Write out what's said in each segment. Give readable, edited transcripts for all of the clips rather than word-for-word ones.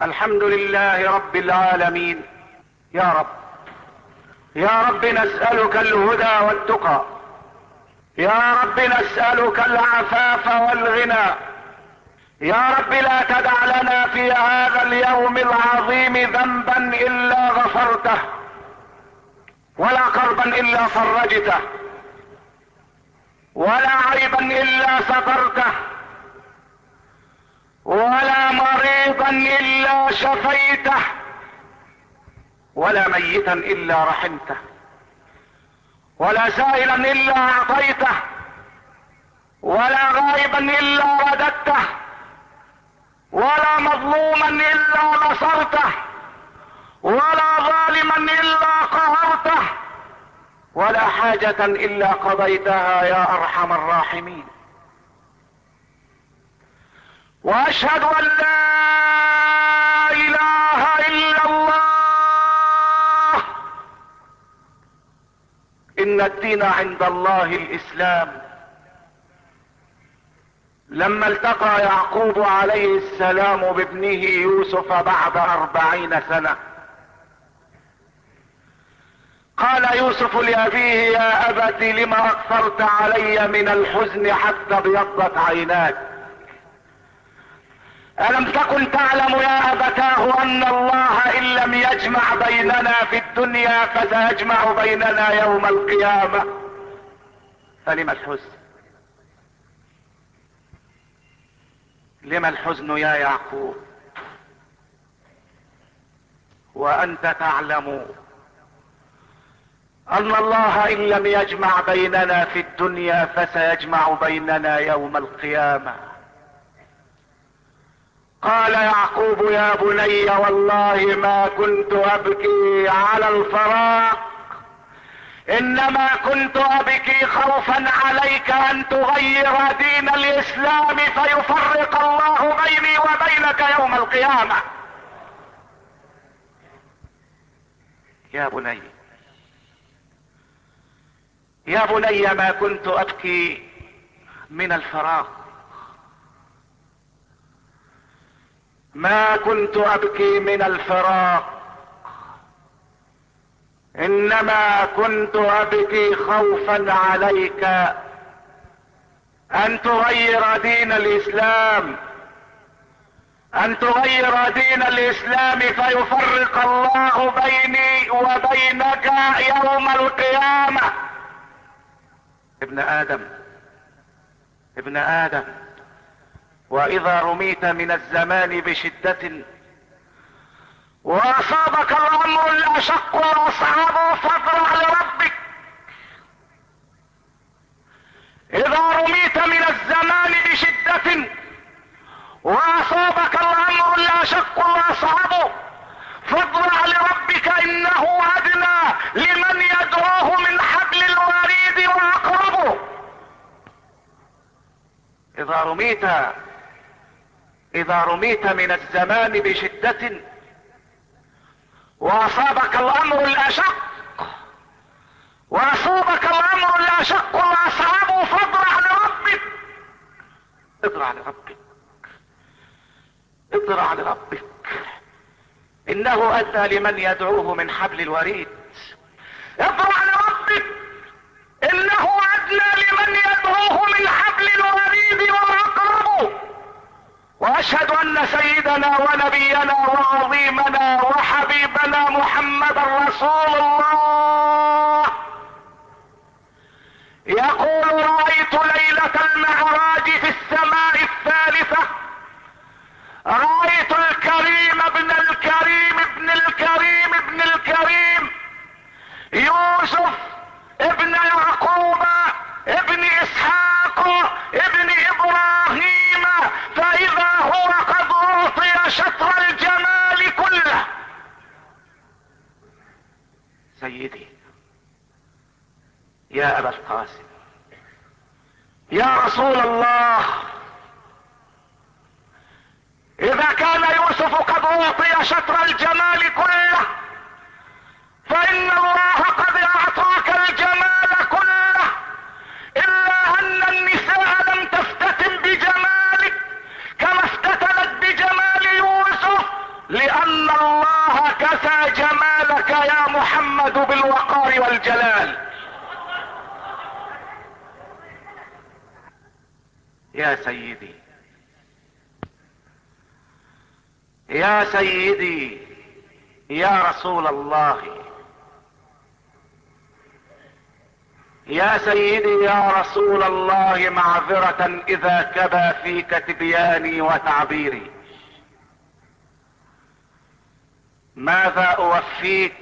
الحمد لله رب العالمين. يا رب، يا رب نسألك الهدى والتقى، يا رب نسألك العفاف والغنى. يا رب لا تدع لنا في هذا اليوم العظيم ذنبا الا غفرته، ولا كربا الا فرجته، ولا عيبا الا سترته، ولا مريضا الا شفيته، ولا ميتا الا رحمته، ولا سائلا الا اعطيته، ولا غائبا الا رددته، ولا مظلوما الا نصرته، ولا ظالما الا قهرته، ولا حاجة الا قضيتها يا ارحم الراحمين. واشهد ان لا اله الا الله، ان الدين عند الله الاسلام. لما التقى يعقوب عليه السلام بابنه يوسف بعد 40 سنة، قال يوسف لأبيه: يا أبت لم أكثرت علي من الحزن حتى ابيضت عيناك؟ ألم تكن تعلم يا أبتاه أن الله إن لم يجمع بيننا في الدنيا فسيجمع بيننا يوم القيامة؟ فلم الحزن؟ لم الحزن يا يعقوب وأنت تعلم أن الله إن لم يجمع بيننا في الدنيا فسيجمع بيننا يوم القيامة؟ قال يعقوب: يا بني والله ما كنت أبكي على الفراق، انما كنت ابكي خوفا عليك ان تغير دين الاسلام فيفرق الله بيني وبينك يوم القيامة. يا بني، يا بني ما كنت ابكي من الفراق، ما كنت ابكي من الفراق، انما كنت ابكي خوفا عليك ان تغير دين الاسلام، ان تغير دين الاسلام فيفرق الله بيني وبينك يوم القيامة. ابن ادم، ابن ادم، واذا رميت من الزمان بشدة واصابك الامر الاشق واصعب فاضرع لربك. اذا رميت من الزمان بشدة واصابك الامر الاشق واصعب فاضرع لربك، انه ادنى لمن يدعوه من حبل الوريد واقربه. اذا رميت من الزمان بشدة واصابك الامر الاشق واصعب فاضرع لربك. اضرع لربك، اضرع لربك، انه ادنى لمن يدعوه من حبل الوريد. اضرع لربك، انه ادنى لمن يدعوه من حبل الوريد واقربه. واشهد ان سيدنا ونبينا وعظيمنا وحبيبنا محمد رسول الله يقول: رأيت ليلة المعراج في السماء الثالثة، رأيت الكريم ابن الكريم ابن الكريم ابن الكريم يوسف ابن يعقوب ابن اسحاق ابن ابراهيم، فاذا هو قد اعطي شطر الجمال كله. سيدي يا ابا القاسم، يا رسول الله، اذا كان يوسف قد اعطي شطر الجمال كله فان الله قد اعطاك الجمال كله، الا ان النساء لم تفتتن بجمالك كما افتتنت بجمال يوسف لان الله كسى جمالك يا محمد بالوقار والجلال. يا سيدي يا سيدي يا رسول الله، يا سيدي يا رسول الله، معذرة اذا كبى فيك تبياني وتعبيري. ماذا اوفيك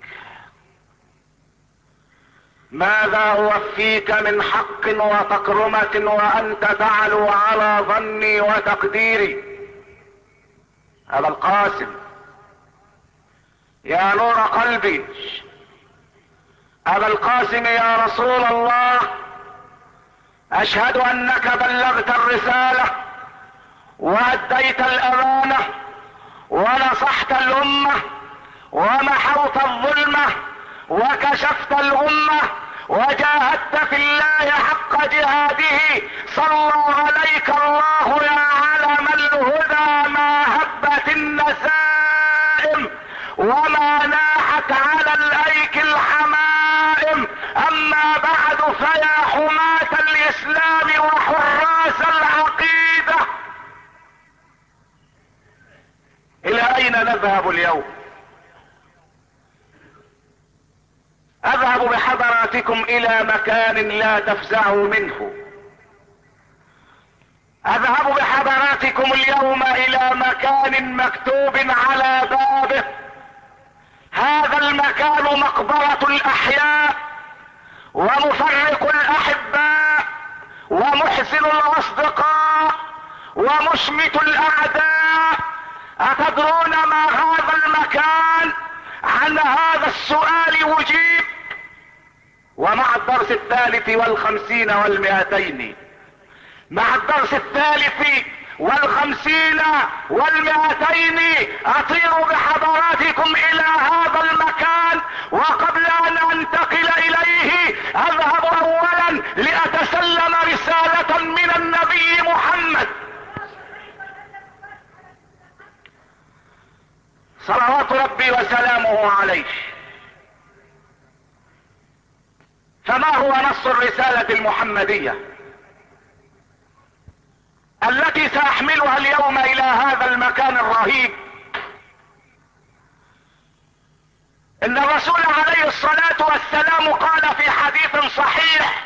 ماذا اوفيك من حق وتكرمة وانت تعلو على ظني وتقديري. ابا القاسم يا نور قلبي، ابا القاسم يا رسول الله، اشهد انك بلغت الرسالة واديت الامانة ونصحت الامة ومحوت الظلمة وكشفت الامة وجاهدت في الله حق جهاده. صلى عليك الله يا علم الهدى، ما هبت النسائم وما ناحت على الايك الحمائم. اما بعد، فيا حماة الاسلام وحراس العقيدة، الى اين نذهب اليوم؟ اذهب بحضراتكم الى مكان لا تفزعوا منه. اذهب بحضراتكم اليوم الى مكان مكتوب على بابه: هذا المكان مقبرة الاحياء ومفرق الاحباء ومحزن الاصدقاء ومشمت الاعداء. اتدرون ما هذا المكان؟ عن هذا السؤال وجيب. ومع الدرس 53 والمئتين، مع الدرس 53 والمئتين، اطير بحضراتكم الى هذا المكان. وقبل ان انتقل اليه، اذهب اولا لاتسلم رسالة من النبي محمد صلوات ربي وسلامه عليه. فما هو نص الرسالة المحمدية التي ساحملها اليوم الى هذا المكان الرهيب؟ ان الرسول عليه الصلاة والسلام قال في حديث صحيح: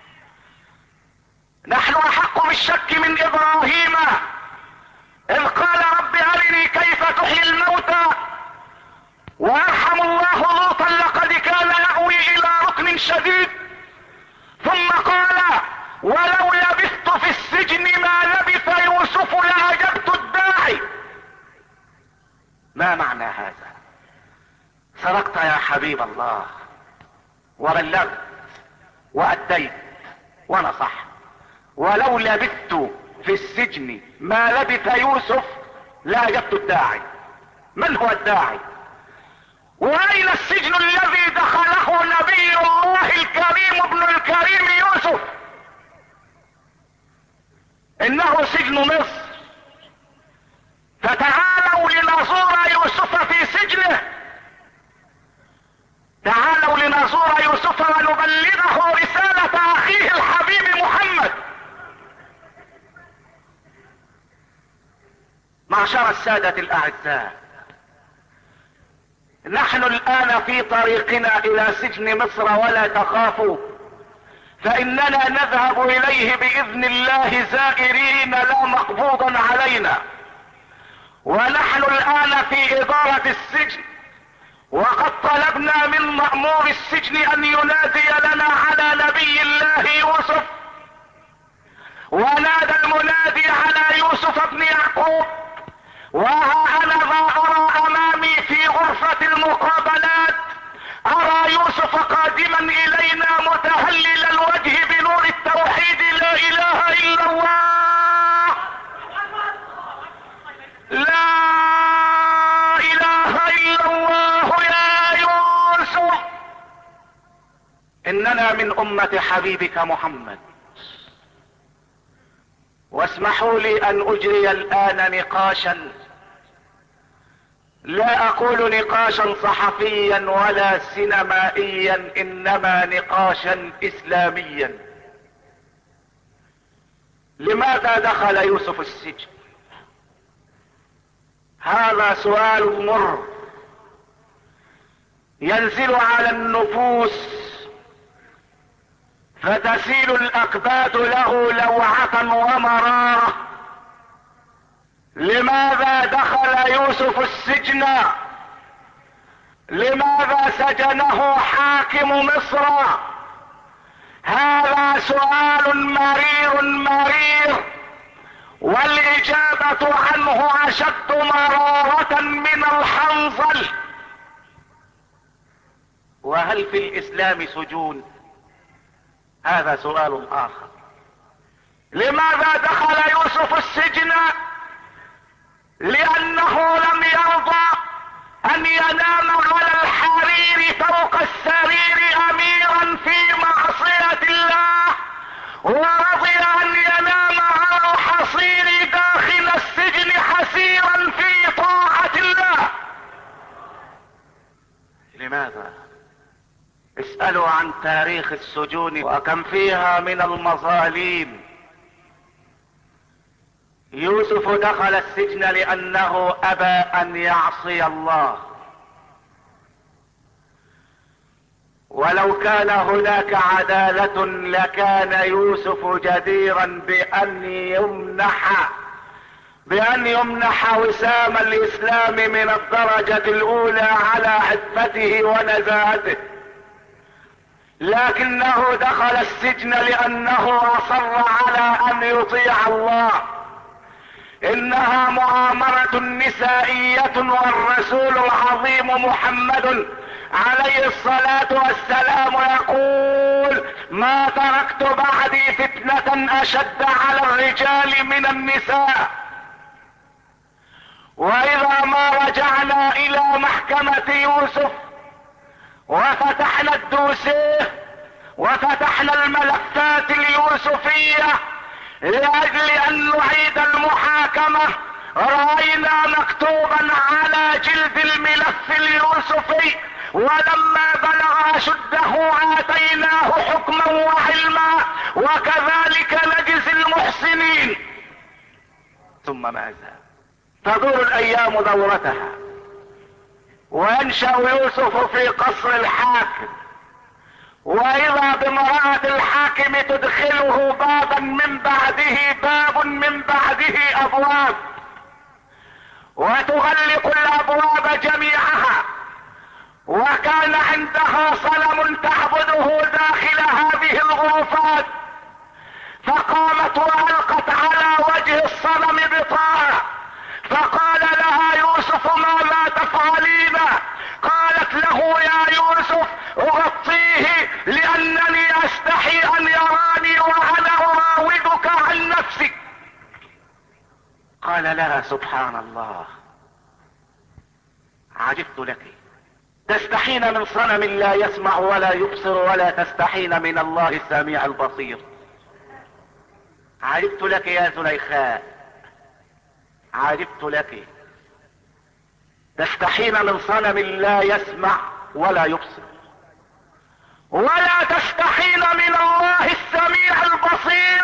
نحن احق بالشك من ابراهيم اذ قال رب ارني كيف تحيي الموتى، وارحم الله لوطا لقد كان يأوي الى ركن شديد، ثم قال: ولو لبثت في السجن ما لبث يوسف لأجبت الداعي. ما معنى هذا؟ صدقت يا حبيب الله، وبلغت وأديت ونصحت. ولو لبثت في السجن ما لبث يوسف لأجبت الداعي. من هو الداعي؟ واين السجن الذي دخله نبي الله الكريم ابن الكريم يوسف؟ انه سجن مصر. فتعالوا لنزور يوسف في سجنه، تعالوا لنزور يوسف ونبلغه رسالة اخيه الحبيب محمد. معشر السادة الاعزاء، نحن الان في طريقنا الى سجن مصر، ولا تخافوا فاننا نذهب اليه باذن الله زائرين لا مقبوضا علينا. ونحن الان في ادارة السجن، وقد طلبنا من مأمور السجن ان ينادي لنا على نبي الله يوسف. ونادى المنادي على يوسف بن يعقوب، وها انا ذا ارى امامي في غرفة المقابلات، ارى يوسف قادما الينا متهلل الوجه بنور التوحيد: لا اله الا الله، لا اله الا الله يا يوسف، اننا من امة حبيبك محمد. واسمحوا لي ان اجري الان نقاشا لا اقول نقاشا صحفيا ولا سينمائيا، انما نقاشا اسلاميا. لماذا دخل يوسف السجن؟ هذا سؤال مر ينزل على النفوس فتسيل الاكباد له لوعة ومرارة. لماذا دخل يوسف السجن؟ لماذا سجنه حاكم مصر؟ هذا سؤال مرير، والاجابة عنه اشد مرارة من الحنظل. وهل في الاسلام سجون؟ هذا سؤال اخر. لماذا دخل يوسف السجن؟ لانه لم يرضى ان ينام على الحرير فوق السرير اميرا في معصية الله، ورضي ان ينام على الحصير داخل السجن حسيرا في طاعة الله. لماذا؟ اسألوا عن تاريخ السجون وكم فيها من المظالم. يوسف دخل السجن لانه ابى ان يعصي الله، ولو كان هناك عدالة لكان يوسف جديرا بان يمنح وسام الاسلام من الدرجة الاولى على عفته ونزاهته، لكنه دخل السجن لانه اصر على ان يطيع الله. انها مؤامرة نسائية، والرسول العظيم محمد عليه الصلاة والسلام يقول: ما تركت بعدي فتنة اشد على الرجال من النساء. واذا ما رجعنا الى محكمة يوسف وفتحنا الدوسيه وفتحنا الملفات اليوسفية لاجل ان نعيد المحاكمة، رأينا مكتوبا على جلد الملف اليوسفي: ولما بلغ اشده اتيناه حكما وعلما وكذلك نجزي المحسنين. ثم ماذا؟ تدور الايام دورتها، وينشأ يوسف في قصر الحاكم، واذا بامرأة الحاكم تدخله بابا من بعده باب من بعده ابواب، وتغلق الابواب جميعها، وكان عندها صنم تعبده داخل هذه الغرفات، فقامت والقت على وجه الصنم بطاعة، فقال لها يوسف: ماذا تفعلين؟ قالت له: يا يوسف اغطيه لانني استحي ان يراني وانا اراودك عن نفسك. قال لها: سبحان الله، عجبت لك، تستحين من صنم لا يسمع ولا يبصر، ولا تستحين من الله السميع البصير. عجبت لك يا زليخاء، عجبت لك، تستحين من صنم لا يسمع ولا يبصر، ولا تستحين من الله السميع البصير.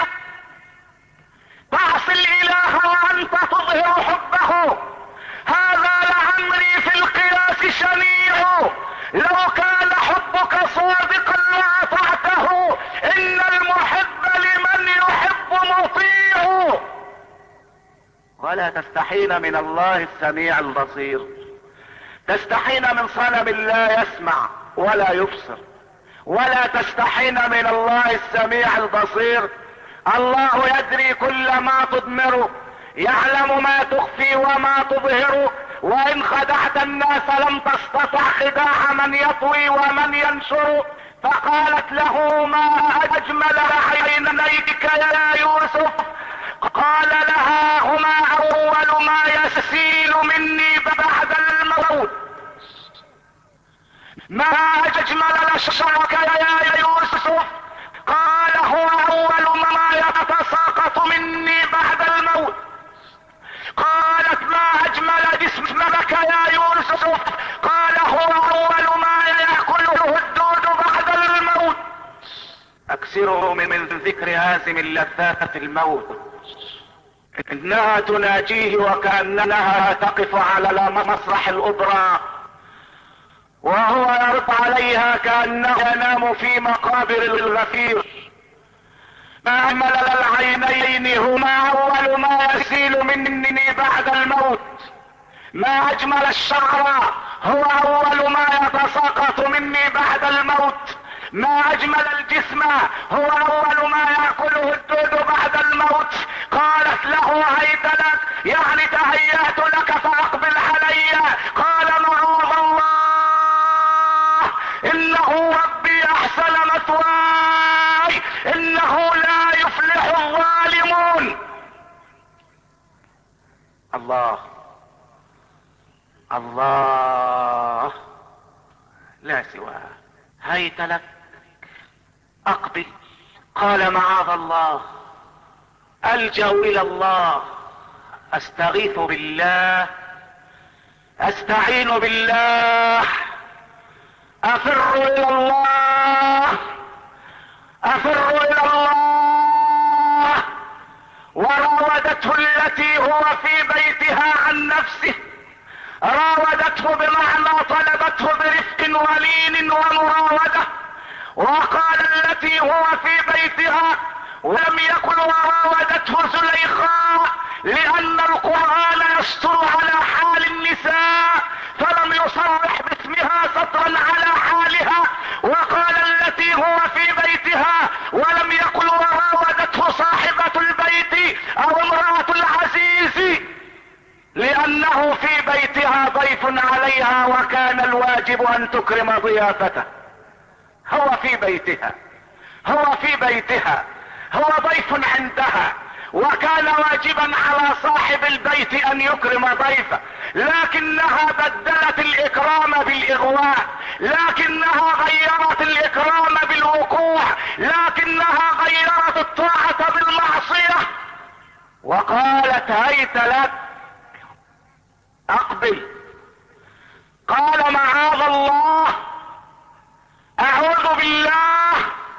تعصي الاله وانت تظهر حبه، هذا لعمري في القياس شنيع. لو كان حبك صادقا لاطعته، ان المحب لمن يحب مطيع. ولا تستحين من الله السميع البصير، تستحين من صنم لا يسمع ولا يبصر، ولا تستحين من الله السميع البصير. الله يدري كل ما تضمر، يعلم ما تخفي وما تظهر، وان خدعت الناس لم تستطع خداع من يطوي ومن ينشر. فقالت له: ما اجمل عينيك يا يوسف. قال لها: هما اول ما يسيل مني بعد الموت. ما اجمل شعرك يا يوسف. قال: هو اول ما يتساقط مني بعد الموت. قالت: ما اجمل جسمك يا يوسف. يوسف؟ قال هو اول ما يأكله الدود بعد الموت. اكثروا من ذكر هازم اللذات الموت. انها تناجيه وكأنها تقف على مسرح الاوبرا وهو يرد عليها كأنه ينام في مقابر الغفير. ما اجمل العينين هما اول ما يسيل مني بعد الموت. ما اجمل الشعر هو اول ما يتساقط مني بعد الموت. ما اجمل الجسم هو اول ما يأكله الدود بعد الموت. قالت له هيت لك، يعني تهيأت لك فاقبل علي. قال معاذ الله، انه ربي احسن مثواي، انه لا يفلح الظالمون. الله الله لا سواه. هيت لك، اقبل. قال معاذ الله، الجأ الى الله، استغيث بالله، استعين بالله، افر الى الله، افر الى الله. وراودته التي هو في بيتها عن نفسه، راودته بمعنى طلبته برفق ولين ومراودة. وقال التي هو في بيتها، ولم يكن وراودته زليخاء، لان القرآن يستر على حال النساء فلم يصرح باسمها سطرا على حالها. وقال التي هو في بيتها، ولم يكن وراودته صاحبة البيت او امرأة العزيز، لانه في بيتها ضيف عليها وكان الواجب ان تكرم ضيافته. هو في بيتها، هو في بيتها، هو ضيف عندها، وكان واجبا على صاحب البيت ان يكرم ضيفه، لكنها بدلت الاكرام بالاغواء، لكنها غيرت الاكرام بالوقوع، لكنها غيرت الطاعة بالمعصية. وقالت هيت لك، اقبل. قال معاذ الله، اعوذ بالله.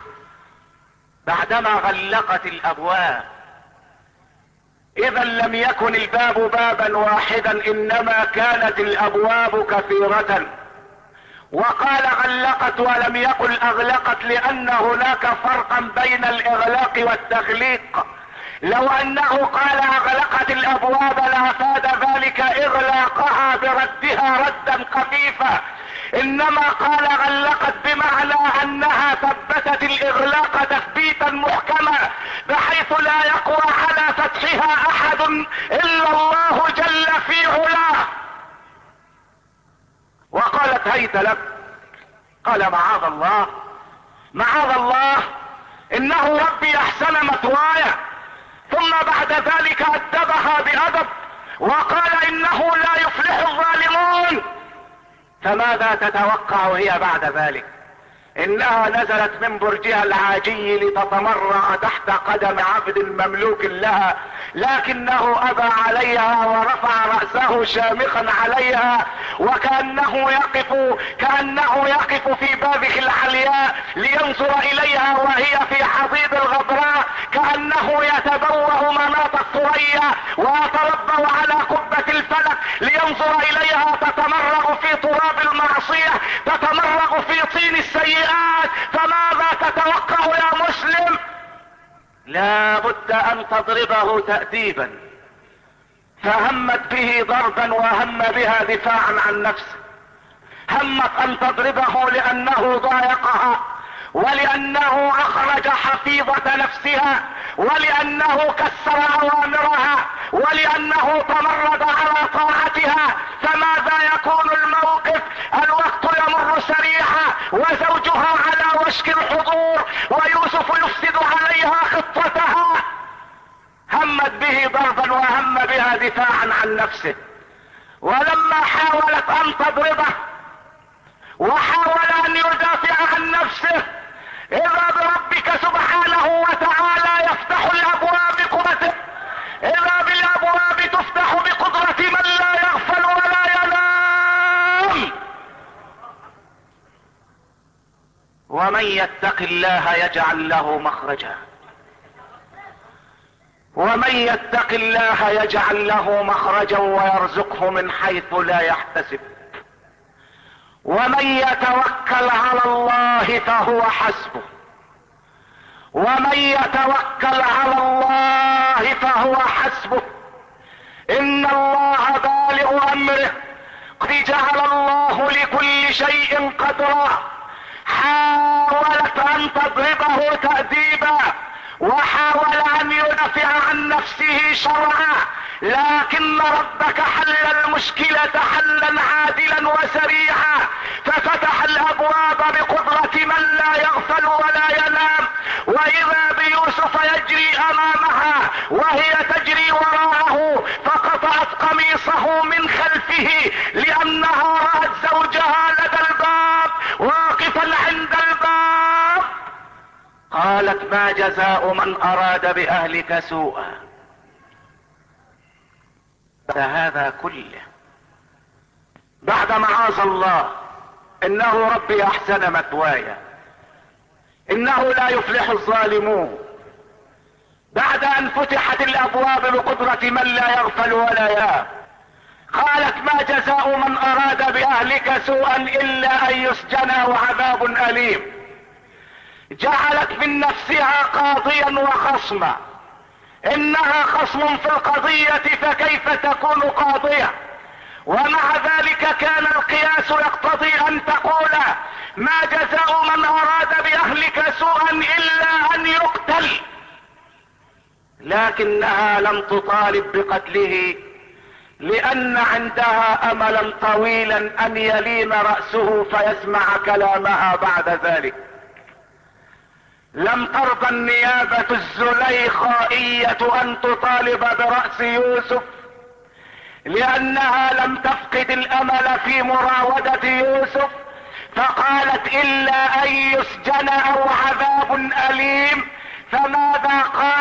بعدما غلقت الابواب، اذا لم يكن الباب بابا واحدا، انما كانت الابواب كثيرة. وقال غلقت ولم يقل اغلقت، لان هناك فرقا بين الاغلاق والتغليق. لو انه قال اغلقت الابواب لافاد ذلك اغلاقها بردها ردا خفيفا، انما قال غلقت بمعنى انها ثبتت الاغلاق تثبيتا محكما، بحيث لا يقوى على فتحها احد الا الله جل في علاه. وقالت هيت لك. قال معاذ الله، معاذ الله، انه ربي احسن مثواي. ثم بعد ذلك ادبها بادب وقال انه لا يفلح الظالمون. فماذا تتوقع هي بعد ذلك؟ انها نزلت من برجها العاجي لتتمرع تحت قدم عبد مملوك لها، لكنه ابى عليها ورفع رأسه شامخا عليها، وكأنه يقف في بابه العلياء لينظر اليها وهي في حضيض الغبراء، كأنه يتبوه مناط الثريا ويتربع على قبة الفلك لينظر اليها تتمرغ في تراب المعصية، تتمرغ في طين السيئات. فماذا تتوقع يا مسلم؟ لا بد ان تضربه تأديبا. فهمت به ضربا وهم بها دفاعا عن نفسه. همت ان تضربه لانه ضايقها، ولانه اخرج حفيظة نفسها، ولانه كسر اوامرها، ولانه تمرد على طاعتها. فماذا يكون الموقف؟ الوقت يمر سريعا وزوجها على وشك الحضور، ويوسف يفسد عليها خطتها. همت به ضربا وهم بها دفاعا عن نفسه. ولما حاولت ان تضربه وحاول ان يدافع عن نفسه، اذا بربك سبحانه وتعالى يفتح الابواب بقدرته، اذا بالابواب تفتح بقدرة من لا يغفل ولا ينام. ومن يتق الله يجعل له مخرجا، ومن يتق الله يجعل له مخرجا ويرزقه من حيث لا يحتسب، ومن يتوكل على الله فهو حسبه، ومن يتوكل على الله فهو حسبه، ان الله بالغ امره قد جعل الله لكل شيء قدرا. حاولت ان تضربه تأديبا، وحاول ان يدافع عن نفسه شرعا، لكن ربك حل المشكلة حلا عادلا وسريعا، ففتح الابواب بقدرة من لا يغفل ولا ينام، واذا بيوسف يجري امامها وهي تجري وراءه، فقطعت قميصه من خلفه لانها رأت زوجها لدى الباب واقفا عند الباب. قالت ما جزاء من اراد باهلك سوءا. هذا كله بعد معاذ الله، انه ربي احسن مثواي، انه لا يفلح الظالمون، بعد ان فتحت الابواب بقدرة من لا يغفل ولا ينام. قالت ما جزاء من اراد باهلك سوءا الا ان يسجن وعذاب اليم. جعلت من نفسها قاضيا وخصما، انها خصم في القضية فكيف تكون قاضية؟ ومع ذلك كان القياس يقتضي ان تقول ما جزاء من اراد باهلك سوءا الا ان يقتل، لكنها لم تطالب بقتله لان عندها املا طويلا ان يلين رأسه فيسمع كلامها بعد ذلك. لم ترضى النيابة الزليخائية ان تطالب برأس يوسف، لانها لم تفقد الامل في مراودة يوسف، فقالت الا ان يسجن او عذاب اليم. فماذا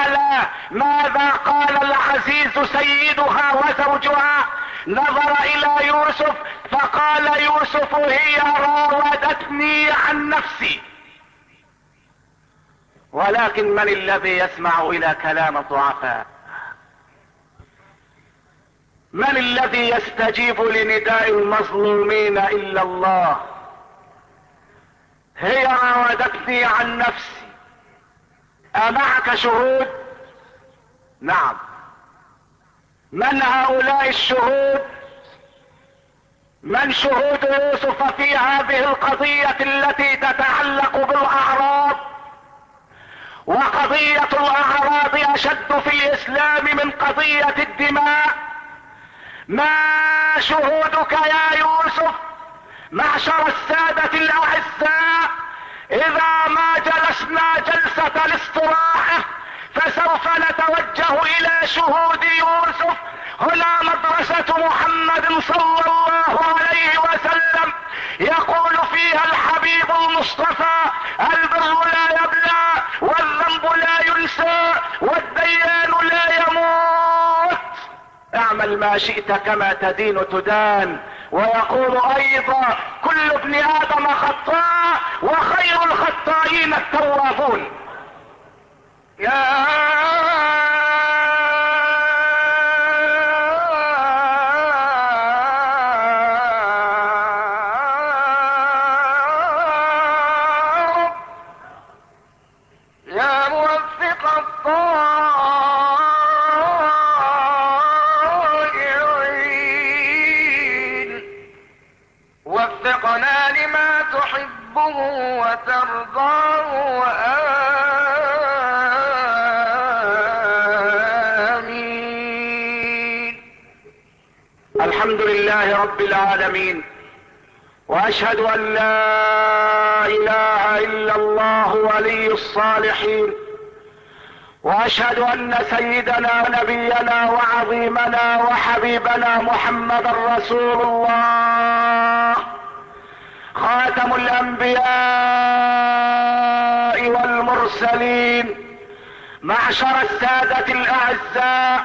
قال العزيز سيدها وزوجها؟ نظر الى يوسف فقال يوسف هي راودتني عن نفسي. ولكن من الذي يسمع الى كلام الضعفاء؟ من الذي يستجيب لنداء المظلومين الا الله؟ هي راودتني عن نفسي. امعك شهود؟ نعم. من هؤلاء الشهود؟ من شهود يوسف في هذه القضية التي تتعلق بالاعراض؟ وقضية الاعراض اشد في الاسلام من قضية الدماء. ما شهودك يا يوسف معشر السادة الاعزاء؟ اذا ما جلسنا جلسة الاستراحة فسوف نتوجه الى شهود يوسف. هنا مدرسة محمد صلى الله عليه وسلم يقول فيها الحبيب المصطفى البر لا يبلى والذنب لا ينسى والديان لا يموت. اعمل ما شئت كما تدين تدان. ويقول ايضا كل ابن ادم خطاء وخير الخطائين التوابون. يا موفق الطائعين وفقنا لما تحبه وترضاه وآمين. الحمد لله رب العالمين، واشهد ان لا اله الا الله ولي الصالحين، واشهد ان سيدنا ونبينا وعظيمنا وحبيبنا محمد رسول الله خاتم الانبياء والمرسلين. معشر السادة الاعزاء،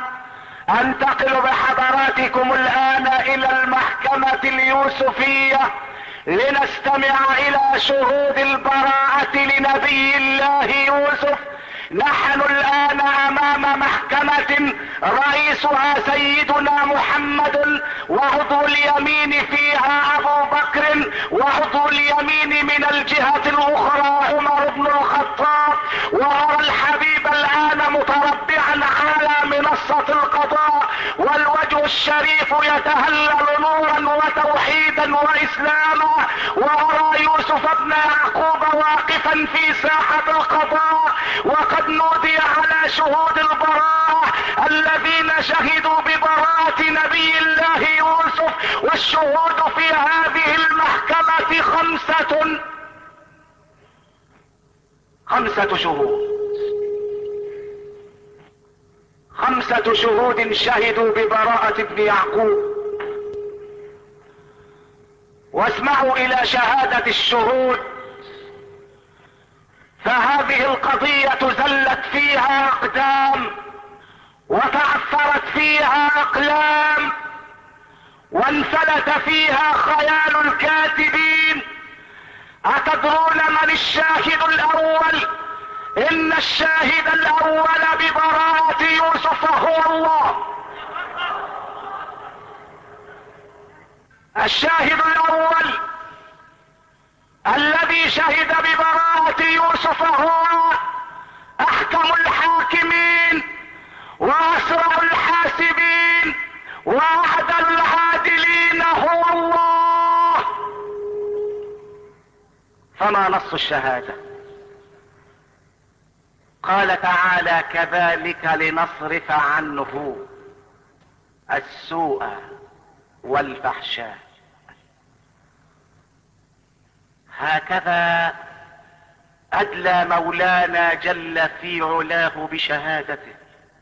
انتقل بحضراتكم الان الى المحكمة اليوسفية لنستمع الى شهود البراءة لنبي الله يوسف. نحن الان امام محكمة رئيسها سيدنا محمد، وعضو اليمين فيها ابو بكر، وعضو اليمين من الجهة الاخرى عمر بن الخطاب. وارى الحبيب الان متربعا على منصة القضاء، والوجه الشريف يتهلل نورا وتوحيدا واسلاما. وارى يوسف بن يعقوب واقفا في ساحة القضاء، وقد نودي على شهود البراءة الذين شهدوا ببراءة نبي الله يوسف. والشهود في هذه المحكمة خمسة شهود، 5 شهود شهدوا ببراءة ابن يعقوب. واسمعوا الى شهادة الشهود، فهذه القضية زلت فيها اقدام، وتعثرت فيها اقلام، وانفلت فيها خيال الكاتبين. اتدرون من الشاهد الاول؟ ان الشاهد الاول ببراءة يوسف هو الله. الشاهد الاول الذي شهد ببراءة يوسف هو احكم الحاكمين واسرع الحاسبين واعدل العادلين هو الله. فما نص الشهادة؟ قال تعالى: كذلك لنصرف عنه السوء والفحشاء. هكذا ادلى مولانا جل في علاه بشهادته.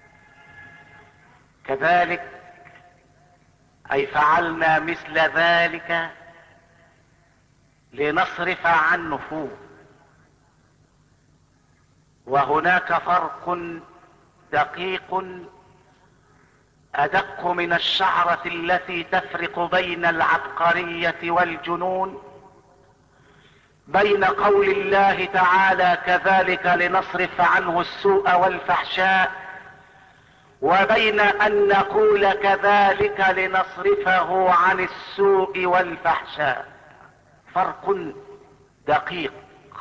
كذلك اي فعلنا مثل ذلك لنصرف عنه. وهناك فرق دقيق ادق من الشعرة التي تفرق بين العبقرية والجنون، بين قول الله تعالى: كذلك لنصرف عنه السوء والفحشاء، وبين ان نقول كذلك لنصرفه عن السوء والفحشاء. فرق دقيق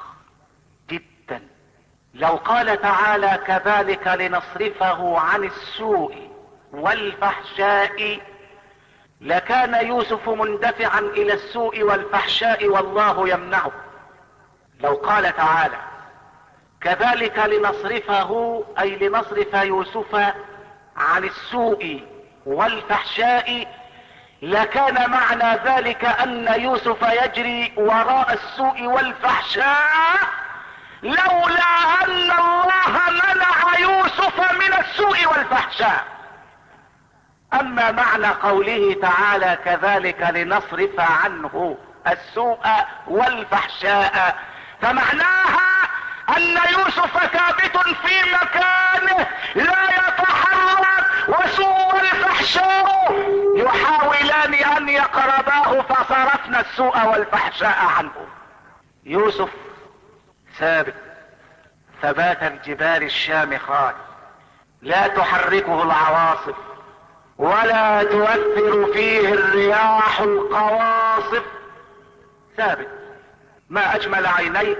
جدا. لو قال تعالى: كذلك لنصرفه عن السوء والفحشاء، لكان يوسف مندفعا الى السوء والفحشاء والله يمنعه. لو قال تعالى: كذلك لنصرفه اي لنصرف يوسف عن السوء والفحشاء، لكان معنى ذلك ان يوسف يجري وراء السوء والفحشاء، لولا ان الله منع يوسف من السوء والفحشاء. اما معنى قوله تعالى: كذلك لنصرف عنه السوء والفحشاء، فمعناها ان يوسف ثابت في مكانه لا يتحرك، وسوء والفحشاء يحاولان ان يقرباه، فصرفنا السوء والفحشاء عنه. يوسف ثابت ثبات الجبال الشامخات، لا تحركه العواصف ولا تؤثر فيه الرياح القواصف. ثابت. ما اجمل عينيه،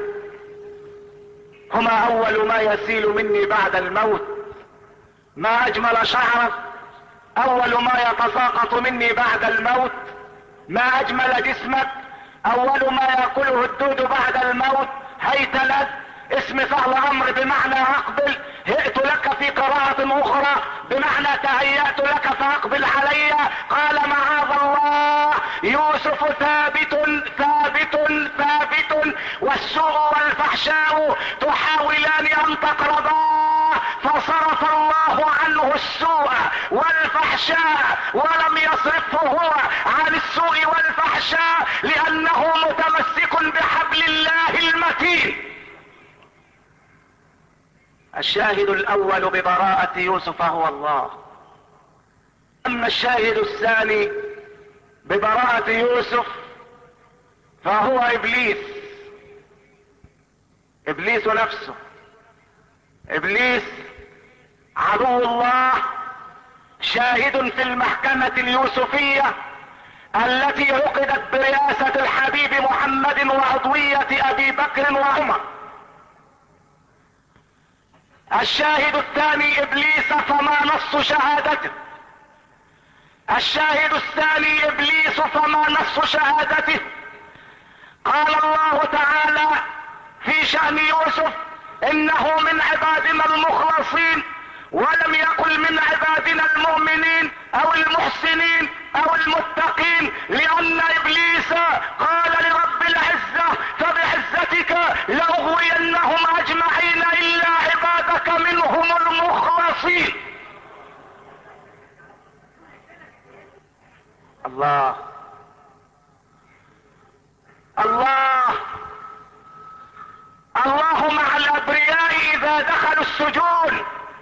هما اول ما يسيل مني بعد الموت. ما اجمل شعرك، اول ما يتساقط مني بعد الموت. ما اجمل جسمك، اول ما ياكله الدود بعد الموت. هيت لك، اسم فعل امر بمعنى اقبل. هئت لك في قراءة اخرى بمعنى تهيأت لك فاقبل علي. قال: معاذ الله، يوسف ثابت ثابت ثابت، والسوء والفحشاء تحاولان ان تقرباه، فصرف الله عنه السوء والفحشاء ولم يصرفه هو عن السوء والفحشاء، لانه متمسك بحبل الله المتين. الشاهد الاول ببراءة يوسف هو الله. اما الشاهد الثاني ببراءة يوسف فهو ابليس. ابليس نفسه، ابليس عدو الله، شاهد في المحكمة اليوسفية التي عقدت برئاسة الحبيب محمد وعضوية ابي بكر وعمر. الشاهد الثاني ابليس فما نص شهادته. الشاهد الثاني ابليس فما نص شهادته. قال الله تعالى في شأن يوسف: انه من عبادنا المخلصين، ولم يقل من عبادنا المؤمنين او المحسنين او المتقين، لان ابليس قال لرب العزة: فبعزتك لاغوينهم اجمعين الا عبادك منهم المخلصين. الله الله الله مع الابرياء اذا دخلوا السجون.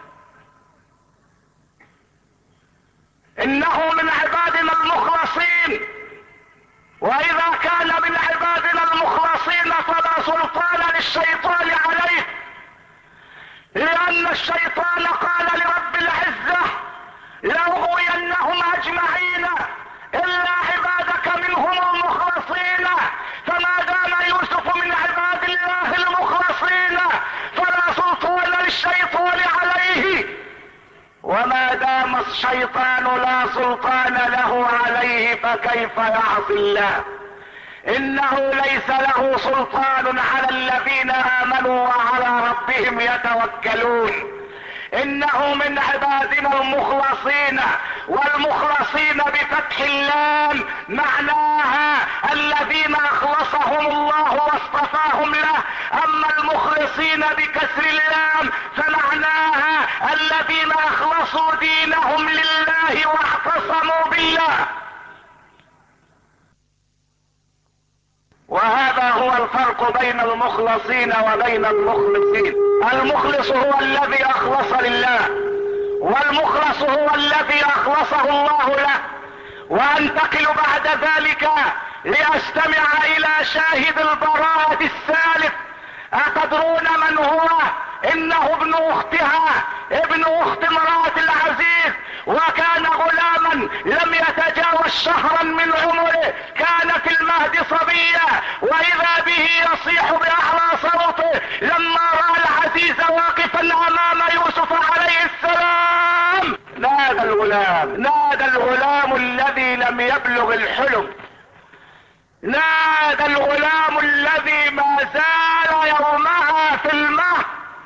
انه من عبادنا المخلصين، واذا كان من عبادنا المخلصين فلا سلطان للشيطان عليه، لان الشيطان قال لرب العزة: لاغوينهم اجمعين الا عبادك منهم المخلصين. فما دام يوسف من عباد الله المخلصين فلا سلطان للشيطان عليه، وما دام الشيطان لا سلطان له عليه فكيف يعصي الله؟ انه ليس له سلطان على الذين امنوا وعلى ربهم يتوكلون. انه من عبادنا المخلصين، والمخلصين بفتح اللام معناها الذين اخلصهم الله واصطفاهم له. اما المخلصين بكسر اللام فمعناها الذين اخلصوا دينهم لله واعتصموا بالله. وهذا هو الفرق بين المخلصين وبين المخلصين. المخلص هو الذي اخلص لله، والمخلص هو الذي اخلصه الله له. وانتقل بعد ذلك لاستمع الى شاهد البراءة الثالث. اتدرون من هو؟ انه ابن اختها، ابن اخت امرأة العزيز، وكان غلاما لم يتجاوز شهرا من عمره، كان في المهد صبيا، واذا به يصيح باعلى صوته لما راى العزيز واقفا امام يوسف عليه السلام. نادى الغلام الذي لم يبلغ الحلم، نادى الغلام الذي ما زال يومها في المهد،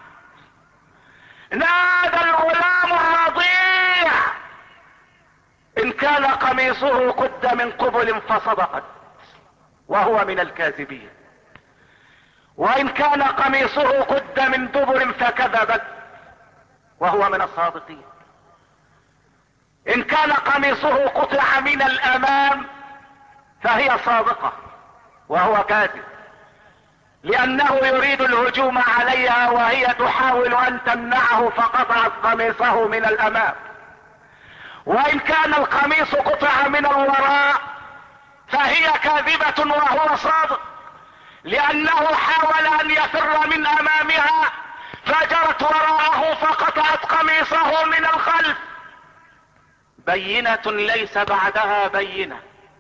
نادى الغلام الرضيع: ان كان قميصه قد من قبل فصدقت وهو من الكاذبين، وان كان قميصه قد من دبر فكذبت وهو من الصادقين. ان كان قميصه قطع من الامام فهي صادقة وهو كاذب، لانه يريد الهجوم عليها وهي تحاول ان تمنعه فقطعت قميصه من الامام. وان كان القميص قطع من الوراء فهي كاذبة وهو صادق، لانه حاول ان يفر من امامها فجرت وراءه فقطعت قميصه من الخلف. بينة ليس بعدها بينة،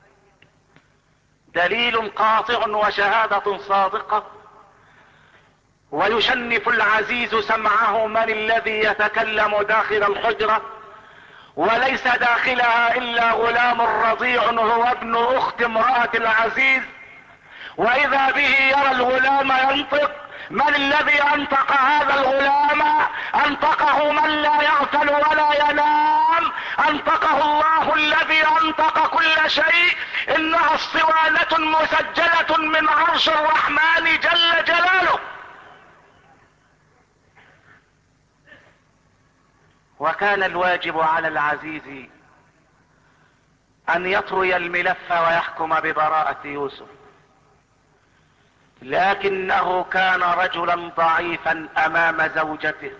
دليل قاطع وشهادة صادقة. ويشنف العزيز سمعه: من الذي يتكلم داخل الحجرة؟ وليس داخلها الا غلام رضيع هو ابن اخت امرأة العزيز. واذا به يرى الغلام ينطق. من الذي انطق هذا الغلام؟ انطقه من لا يغفل ولا ينام، انطقه الله الذي انطق كل شيء. انها اسطوانة مسجلة من عرش الرحمن جل جلاله. وكان الواجب على العزيز ان يطوي الملف ويحكم ببراءة يوسف، لكنه كان رجلا ضعيفا امام زوجته.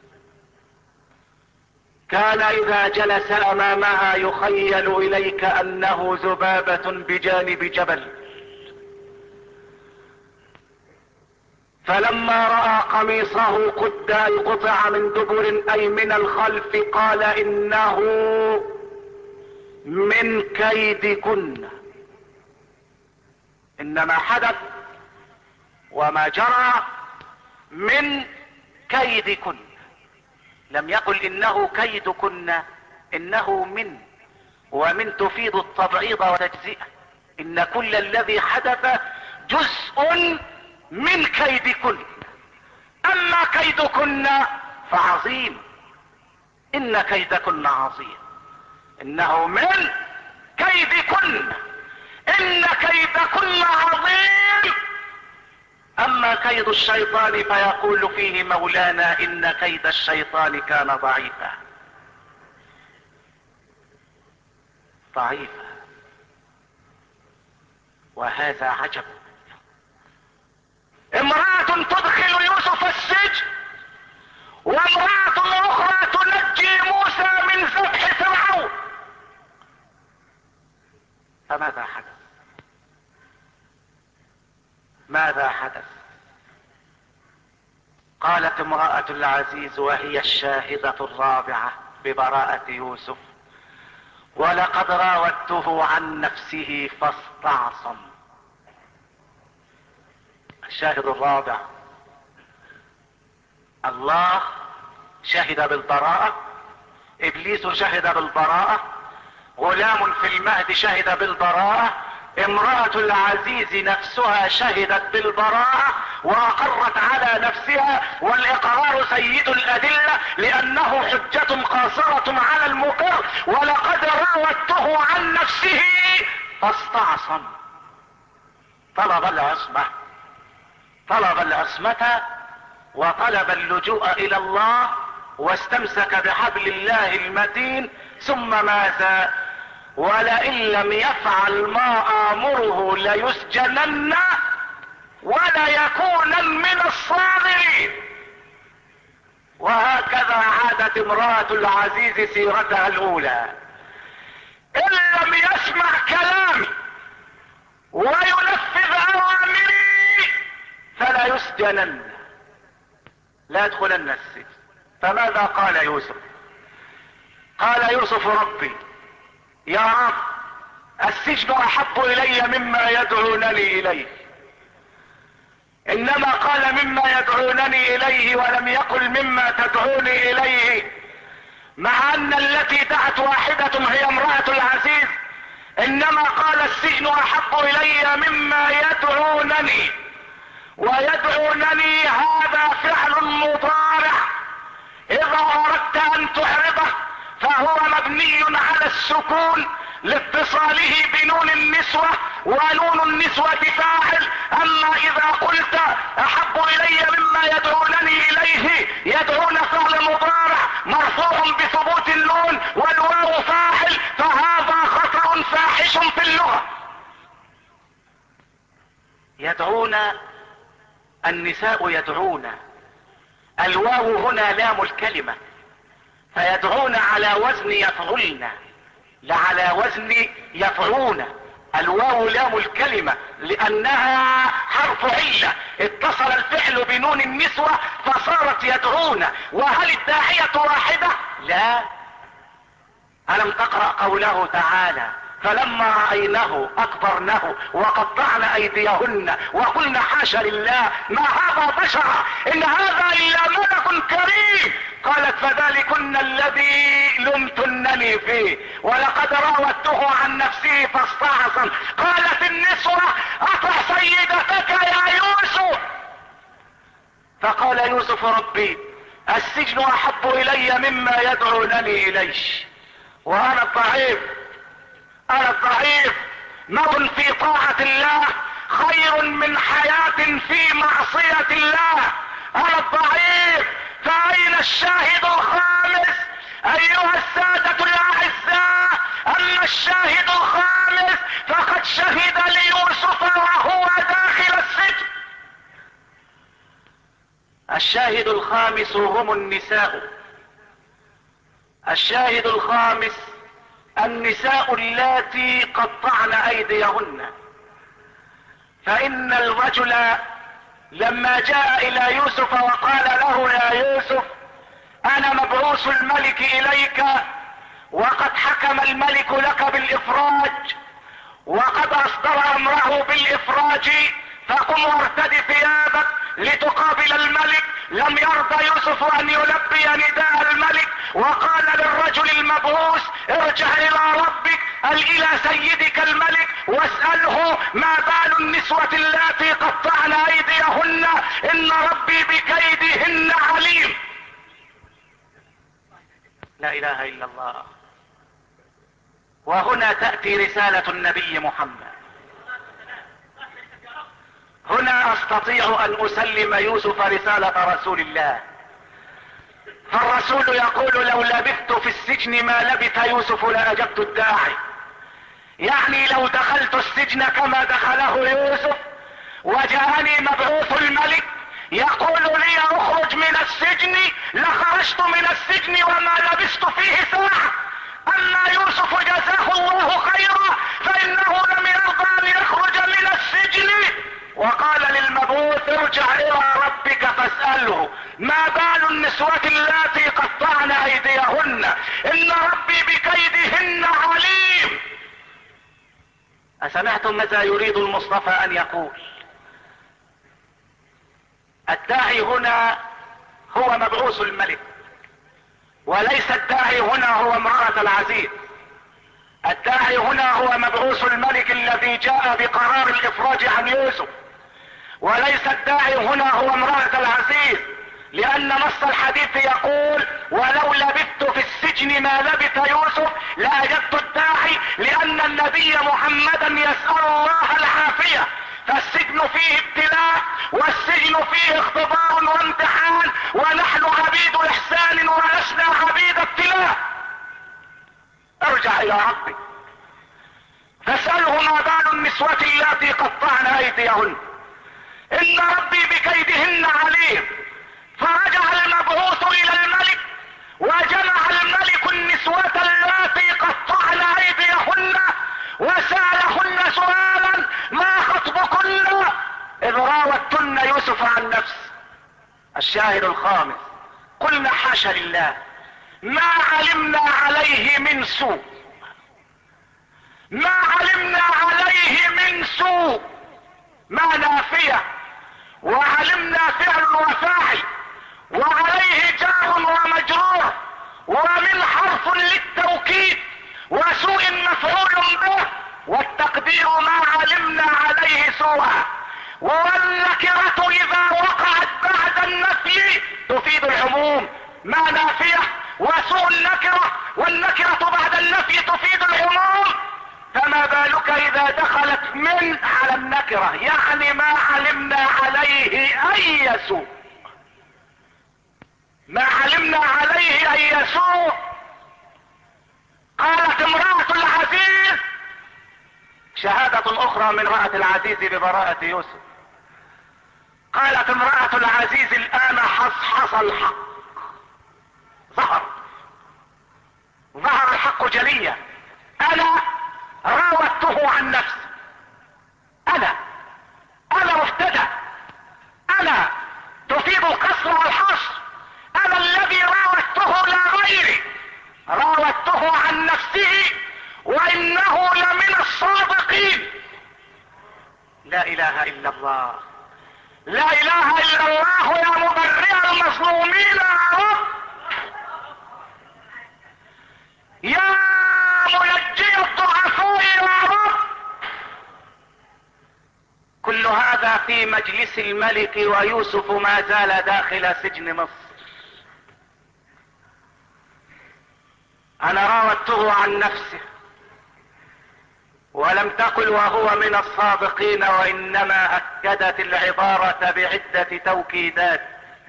كان اذا جلس امامها يخيل اليك انه ذبابة بجانب جبل. فلما رأى قميصه قد قطع من دبر اي من الخلف قال انه من كيدكن. انما حدث وما جرى من كيدكن، لم يقل انه كيدكن، انه من، ومن تفيد التبعيض والتجزئة. ان كل الذي حدث جزء من كيدكن، اما كيدكن فعظيم، ان كيدكن عظيم، انه من كيدكن، ان كيدكن عظيم. اما كيد الشيطان فيقول فيه مولانا ان كيد الشيطان كان ضعيفا. ضعيفا. وهذا عجب. امرأة تدخل يوسف السجن، وامرأة اخرى تنجي موسى من ذبح فرعون. فماذا حدث؟ ماذا حدث؟ قالت امرأة العزيز وهي الشاهدة الرابعة ببراءة يوسف: ولقد راودته عن نفسه فاستعصم. الشاهد الرابع الله شهد بالبراءة، ابليس شهد بالبراءة، غلام في المهد شهد بالبراءة، امرأة العزيز نفسها شهدت بالبراءة واقرت على نفسها، والاقرار سيد الادلة لانه حجة قاصرة على المقر. ولقد راودته عن نفسه فاستعصم، طلب العصمة، طلب العصمة وطلب اللجوء الى الله، واستمسك بحبل الله المتين. ثم ماذا؟ ولئن لم يفعل ما آمره ليسجنن وليكونن من الصاغرين. وهكذا عادت امرأة العزيز سيرتها الاولى: ان لم يسمع كلامي وينفذ اوامري فلا يسجنن، لا يدخلن السجن. فماذا قال يوسف؟ قال يوسف: ربي يا رب السجن احب الي مما يدعونني اليه. انما قال مما يدعونني اليه ولم يقل مما تدعوني اليه، مع ان التي دعت واحدة هي امرأة العزيز، انما قال السجن احب الي مما يدعونني. ويدعونني هذا فعل مضارع، اذا اردت ان تعرضه فهو مبني على السكون لاتصاله بنون النسوة، ونون النسوة فاعل. اما اذا قلت احب الي مما يدعونني اليه، يدعون فعل مضارع مرفوع بثبوت النون والواو فاعل، فهذا خطأ فاحش في اللغة. يدعون، النساء يدعون، الواو هنا لام الكلمة، فيدعون على وزن يفعلن، لا على وزن يفعون. الواو لام الكلمة لانها حرف علة، اتصل الفعل بنون النسوة فصارت يدعون. وهل الداعية واحدة؟ لا. ألم تقرأ قوله تعالى: فلما رأينه أكبرنه وقطعن أيديهن وقلن حاشا لله ما هذا بشرا إن هذا إلا ملك كريم. قالت: فذلكن الذي لمتنني فيه ولقد راودته عن نفسه فاستعصم. قالت النسوة: أطع سيدتك يا يوسف. فقال يوسف: ربي السجن أحب إلي مما يدعونني إليه، وأنا الضعيف، انا الضعيف. موت في طاعة الله خير من حياة في معصية الله. انا الضعيف. فاين الشاهد الخامس؟ ايها السادة الاعزاء، اما الشاهد الخامس فقد شهد ليوسف وهو داخل السجن. الشاهد الخامس هم النساء. الشاهد الخامس النساء اللاتي قطعن ايديهن. فان الرجل لما جاء الى يوسف وقال له يا يوسف انا مبعوث الملك اليك وقد حكم الملك لك بالافراج وقد اصدر امره بالافراج، فقم وارتد ثيابك لتقابل الملك. لم يرضى يوسف ان يلبي نداء الملك، وقال للرجل المبعوث ارجع الى ربك، الى سيدك الملك واسأله ما بال النسوة اللاتي قطعن ايديهن ان ربي بكيدهن عليم. لا اله الا الله. وهنا تأتي رسالة النبي محمد. هنا استطيع ان اسلم يوسف رسالة رسول الله، فالرسول يقول لو لبثت في السجن ما لبث يوسف لاجبت الداعي. يعني لو دخلت السجن كما دخله يوسف وجاءني مبعوث الملك يقول لي اخرج من السجن لخرجت من السجن وما لبثت فيه ساعة. اما يوسف جزاه الله خيرا فانه لم يرضى ان يخرج من السجن، وقال للمبعوث ارجع الى ربك فاسأله ما بال النسوة اللاتي قطعن ايديهن ان ربي بكيدهن عليم. اسمعتم ماذا يريد المصطفى ان يقول؟ الداعي هنا هو مبعوث الملك، وليس الداعي هنا هو امرأة العزيز. الداعي هنا هو مبعوث الملك الذي جاء بقرار الافراج عن يوسف، وليس الداعي هنا هو امرأة العزيز، لان نص الحديث يقول ولو لبثت في السجن ما لبث يوسف لاجبت الداعي، لان النبي محمدا يسأل الله العافية. فالسجن فيه ابتلاء والسجن فيه اختبار وامتحان، ونحن عبيد احسان ولسنا عبيد ابتلاء. ارجع الى ربك فاسأله ما بال النسوة اللاتي قطعن ايديهن ان ربي بكيدهن عليم. فرجع المبعوث الى الملك وجمع الملك النسوة اللاتي قطعن ايديهن وسألهن سؤالا ما خطبكن اذ راوتن يوسف عن نفسه. الشاهد الخامس قلنا حاشا لله ما علمنا عليه من سوء، ما علمنا عليه من سوء، ما نافية وعلمنا فعل وفاعل وعليه جار ومجرور ومن حرف للتوكيد وسوء مفعول به، والتقدير ما علمنا عليه سوءا. والنكرة اذا وقعت بعد النفي تفيد العموم، ما نافية وسوء النكرة والنكرة بعد النفي تفيد العموم، فما بالك اذا دخلت من على النكرة، يعني ما علمنا عليه اي سوء، ما علمنا عليه اي سوء. قالت امرأة العزيز شهادة اخرى من امرأة العزيز ببراءة يوسف. قالت امرأة العزيز الان حصحص الحق، ظهر الحق جليا. انا راودته عن نفسي، انا مبتدأ، انا تفيد القصر والحصر، انا الذي راودته لا غيري، راودته عن نفسه وانه لمن الصادقين. لا اله الا الله، لا اله الا الله يا مبرئ المظلومين يا رب، يا منجي الضعفاء يا رب. كل هذا في مجلس الملك ويوسف ما زال داخل سجن مصر. انا راودته عن نفسه ولم تقل وهو من الصادقين، وانما اكدت العبارة بعدة توكيدات.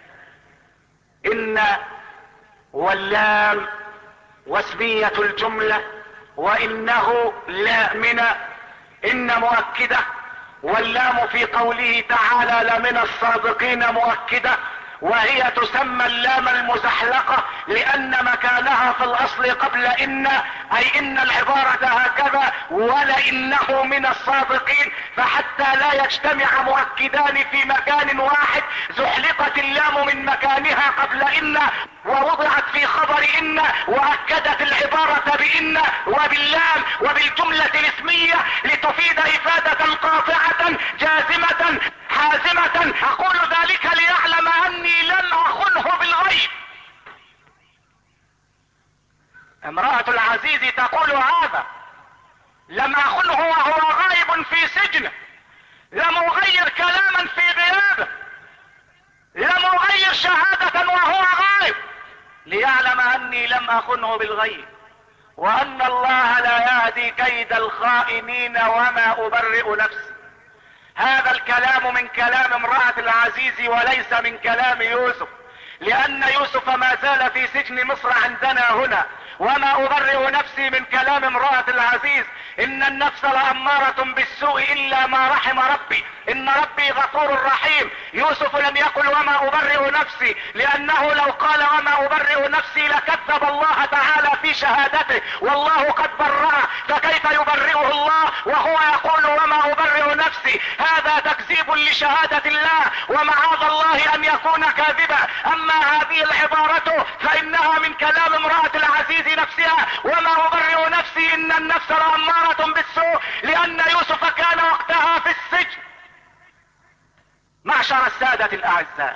ان واللام واسمية الجملة، وانه لا من، ان مؤكدة، واللام في قوله تعالى لمن الصادقين مؤكدة، وهي تسمى اللام المزحلقة لان مكانها في الاصل قبل ان، اي ان العبارة هكذا ولانه من الصادقين، فحتى لا يجتمع مؤكدان في مكان واحد زحلقت اللام من مكانها قبل ان ووضعت في خبر ان واكدت العبارة بان وباللام وبالجملة الاسمية لتفيد افادة قاطعة جازمة حازمة. اقول ذلك ليعلم اني لم اخنه بالغيب. امرأة العزيز تقول هذا، لم اخنه وهو غائب في سجنه، لم اغير كلاما في غيابه، لم اغير شهادة وهو غائب، ليعلم اني لم اخنه بالغيب، وان الله لا يهدي كيد الخائنين وما ابرئ نفسي. هذا الكلام من كلام امرأة العزيز وليس من كلام يوسف، لان يوسف ما زال في سجن مصر عندنا هنا. وما ابرئ نفسي من كلام امرأة العزيز، ان النفس لأمارة بالسوء الا ما رحم ربي، ان ربي غفور رحيم. يوسف لم يقل وما ابرئ نفسي، لانه لو قال وما ابرئ نفسي لكذب الله تعالى في شهادته، والله قد برأه، فكيف يبرئه الله وهو يقول وما ابرئ نفسي؟ هذا تكذيب لشهادة الله، ومعاذ الله ان يكون كاذبا. اما هذه العبارة فانها من كلام امرأة العزيز نفسها، وما ابرئ نفسي ان النفس لأمارة بالسوء، لان يوسف كان وقتها في السجن. معشر السادة الاعزاء،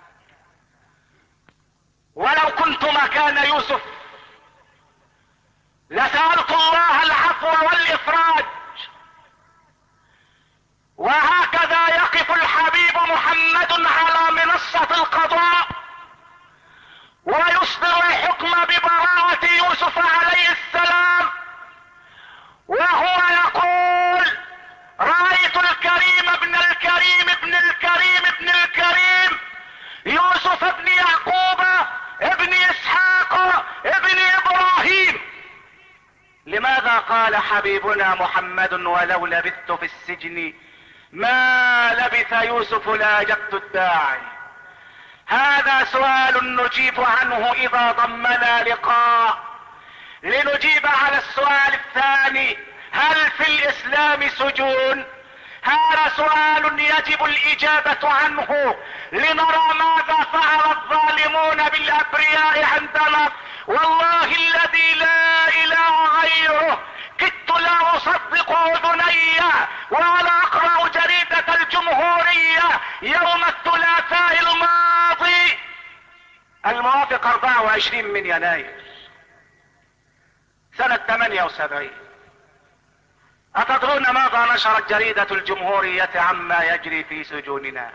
ولو كنت مكان يوسف لسألت الله العفو والافراج. وهكذا يقف الحبيب محمد على منصة القضاء ويصدر الحكم ببراءة يوسف عليه السلام، وهو يقول رأيت الكريم ابن الكريم ابن الكريم ابن الكريم يوسف ابن يعقوب ابن اسحاق ابن ابراهيم. لماذا قال حبيبنا محمد ولو لبثت في السجن ما لبث يوسف لاجبت الداعي؟ هذا سؤال نجيب عنه اذا ضمنا لقاء. لنجيب على السؤال الثاني، هل في الاسلام سجون؟ هذا سؤال يجب الاجابة عنه، لنرى ماذا فعل الظالمون بالابرياء عندنا. والله الذي لا اله غيره كدت لا اصدق اذني وانا اقرأ جريدة الجمهورية يوم الثلاثاء الماضي الموافق 24 من يناير سنة 78. أتدرون ماذا نشرت جريدة الجمهورية عما يجري في سجوننا؟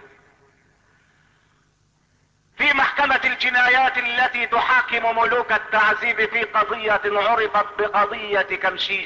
في محكمة الجنايات التي تحاكم ملوك التعذيب في قضية عرفت بقضية كمشيش.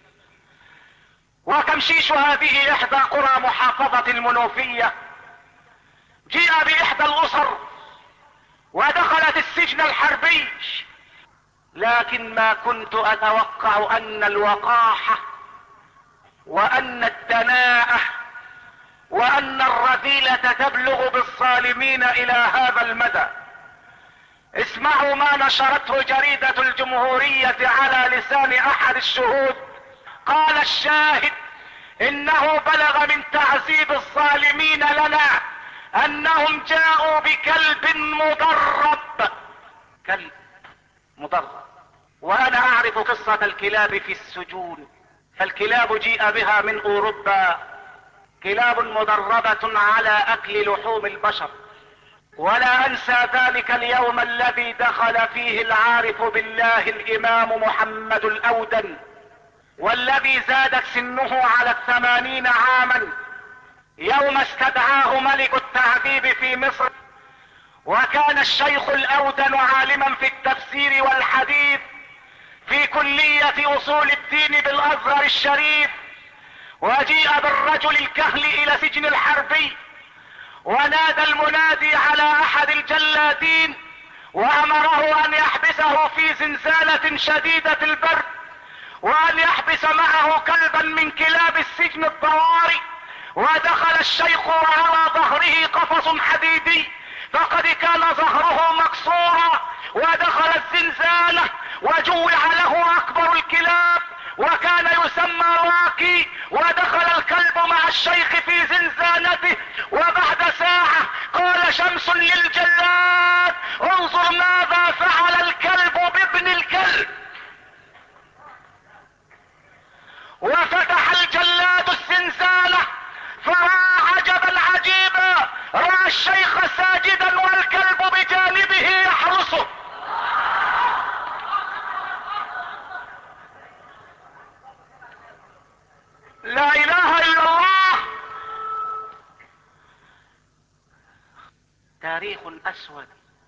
وكمشيش هذه احدى قرى محافظة المنوفية. جيء باحدى الاسر ودخلت السجن الحربي، لكن ما كنت اتوقع ان الوقاحة وان الدناءة وان الرذيلة تبلغ بالظالمين الى هذا المدى. اسمعوا ما نشرته جريدة الجمهورية على لسان احد الشهود. قال الشاهد انه بلغ من تعذيب الظالمين لنا انهم جاءوا بكلب مدرب. كلب مدرب، وانا اعرف قصة الكلاب في السجون. فالكلاب جيء بها من اوروبا، كلاب مدربة على اكل لحوم البشر. ولا انسى ذلك اليوم الذي دخل فيه العارف بالله الامام محمد الاودن، والذي زادت سنه على 80 عاما، يوم استدعاه ملك التعذيب في مصر. وكان الشيخ الاودن عالما في التفسير والحديث في كلية اصول الدين بالازهر الشريف. وجيء بالرجل الكهل الى سجن الحربي، ونادى المنادي على احد الجلادين وامره ان يحبسه في زنزانة شديدة البرد، وان يحبس معه كلبا من كلاب السجن الضواري. ودخل الشيخ وعلى ظهره قفص حديدي، فقد كان ظهره مكسورا ودخل الزنزانة وجوع له اكبر الكلاب وكان يسمى راكي، ودخل الكلب مع الشيخ في زنزانته، وبعد ساعة قال شمس للجلاد: انظر ماذا فعل الكلب بابن الكلب. وفتح الجلاد الزنزانة فرأى عجبا عجيبا، رأى الشيخ ساجدا والكلب بجانبه يحرسه. لا اله الا الله. تاريخ اسود،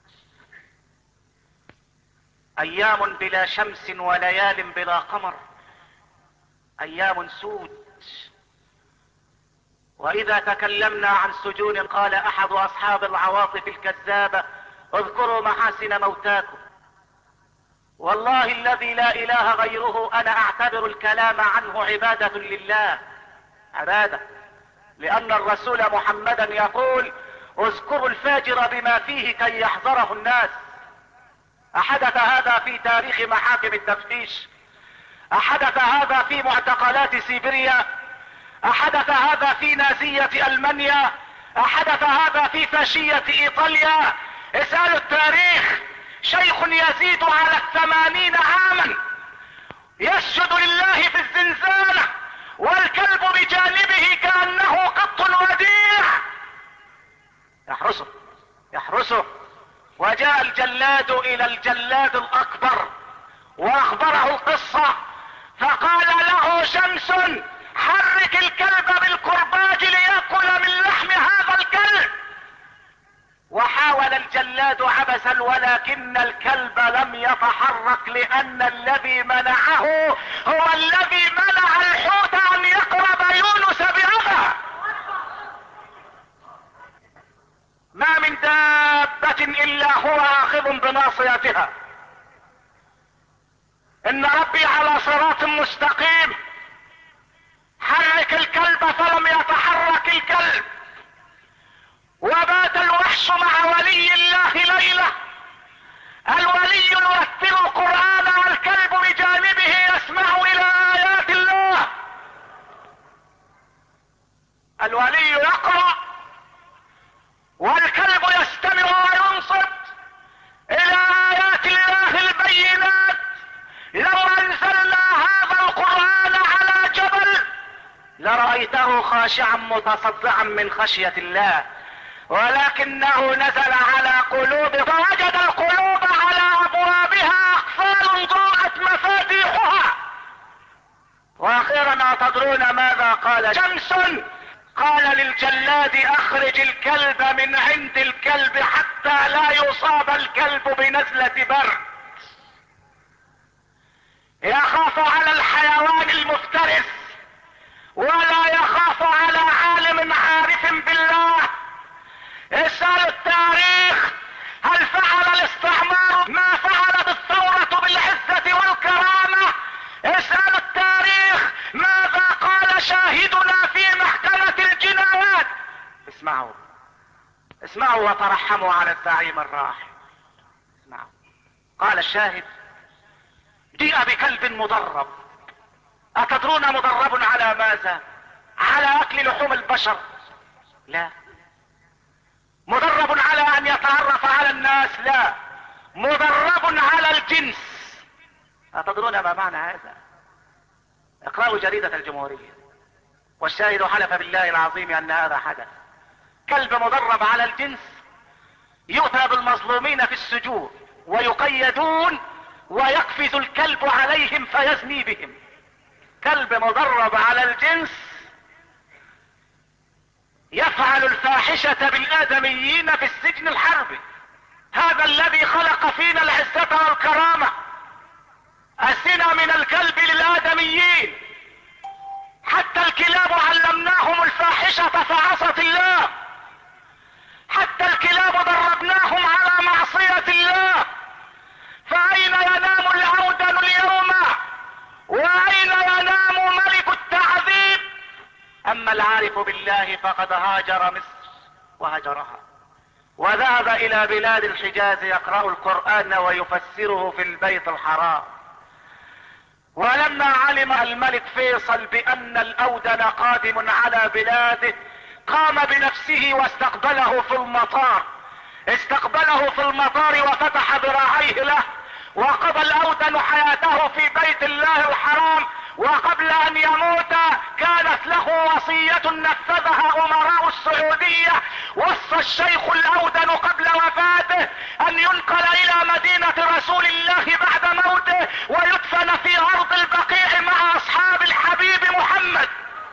ايام بلا شمس وليال بلا قمر، ايام سود. واذا تكلمنا عن سجون قال احد اصحاب العواطف الكذابة: اذكروا محاسن موتاكم. والله الذي لا اله غيره انا اعتبر الكلام عنه عبادة لله، عبادة، لان الرسول محمدا يقول: اذكروا الفاجر بما فيه كي يحذره الناس. احدث هذا في تاريخ محاكم التفتيش، احدث هذا في معتقلات سيبيريا، احدث هذا في نازية المانيا، احدث هذا في فاشية ايطاليا. اسألوا التاريخ. شيخ يزيد على 80 عاما يسجد لله في الزنزانة والكلب بجانبه كأنه قط وديع يحرسه. وجاء الجلاد الى الجلاد الاكبر واخبره القصة، فقال له شمس: حرك الكلب بالكرباج ليأكل من لحم هذا الكلب. وحاول الجلاد عبثا ولكن الكلب لم يتحرك، لان الذي منعه هو الذي منع الحوت ان يقرب يونس بأبا. ما من دابة الا هو اخذ بناصيتها. ان ربي على صراط مستقيم. حرك الكلب فلم يتحرك الكلب. وبات الوحش مع ولي الله ليلة. الولي يرتل القرآن والكلب بجانبه يسمع الى ايات الله. الولي يقرأ والكلب يستمع وينصت الى ايات الله البينات. لو انزلنا هذا القرآن على جبل لرأيته خاشعا متصدعا من خشية الله، ولكنه نزل على قلوب، فوجد القلوب على ابوابها اقفال ضاعت مفاتيحها. واخيرا تدرون ماذا قال شمس؟ قال للجلاد: اخرج الكلب من عند الكلب حتى لا يصاب الكلب بنزلة برد. يخاف على الحيوان المفترس ولا يخاف على عالم عارف بالله. اسأل التاريخ. هل فعل الاستعمار ما فعل بالثورة بالعزة والكرامة؟ اسأل التاريخ. ماذا قال شاهدنا في محكمة الجنايات؟ اسمعوا وترحموا على الزعيم الراحل. اسمعوا. قال الشاهد: جيء بكلب مدرب. اتدرون مدرب على ماذا؟ على اكل لحوم البشر؟ لا. مدرب على ان يتعرف على الناس؟ لا. مدرب على الجنس. اتدرون ما معنى هذا؟ اقرأوا جريدة الجمهورية. والشاهد حلف بالله العظيم ان هذا حدث. كلب مدرب على الجنس يؤتى بالمظلومين في السجون ويقيدون ويقفز الكلب عليهم فيزني بهم. كلب مدرب على الجنس يفعل الفاحشة بالآدميين في السجن الحربي. هذا الذي خلق فينا العزة والكرامة. أسنا من الكلب للآدميين. حتى الكلاب علمناهم الفاحشة فعصت الله. حتى الكلاب دربناهم على معصية الله. فأين ينام العودل اليوم؟ وأين ينام ملك التعذيب؟ أما العارف بالله فقد هاجر مصر وهجرها. وذهب الى بلاد الحجاز يقرأ القرآن ويفسره في البيت الحرام. ولما علم الملك فيصل بان الاودن قادم على بلاده قام بنفسه واستقبله في المطار، استقبله في المطار وفتح ذراعيه له، وقضى الاودن حياته في بيت الله الحرام. وقبل ان يموت كانت له وصية نفذها امراء السعودية. وصى الشيخ الاودن قبل وفاته ان ينقل الى مدينة رسول الله بعد موته ويدفن في ارض البقيع مع اصحاب الحبيب محمد.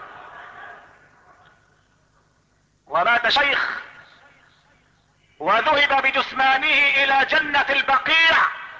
ومات شيخ وذهب بجثمانه الى جنة البقيع،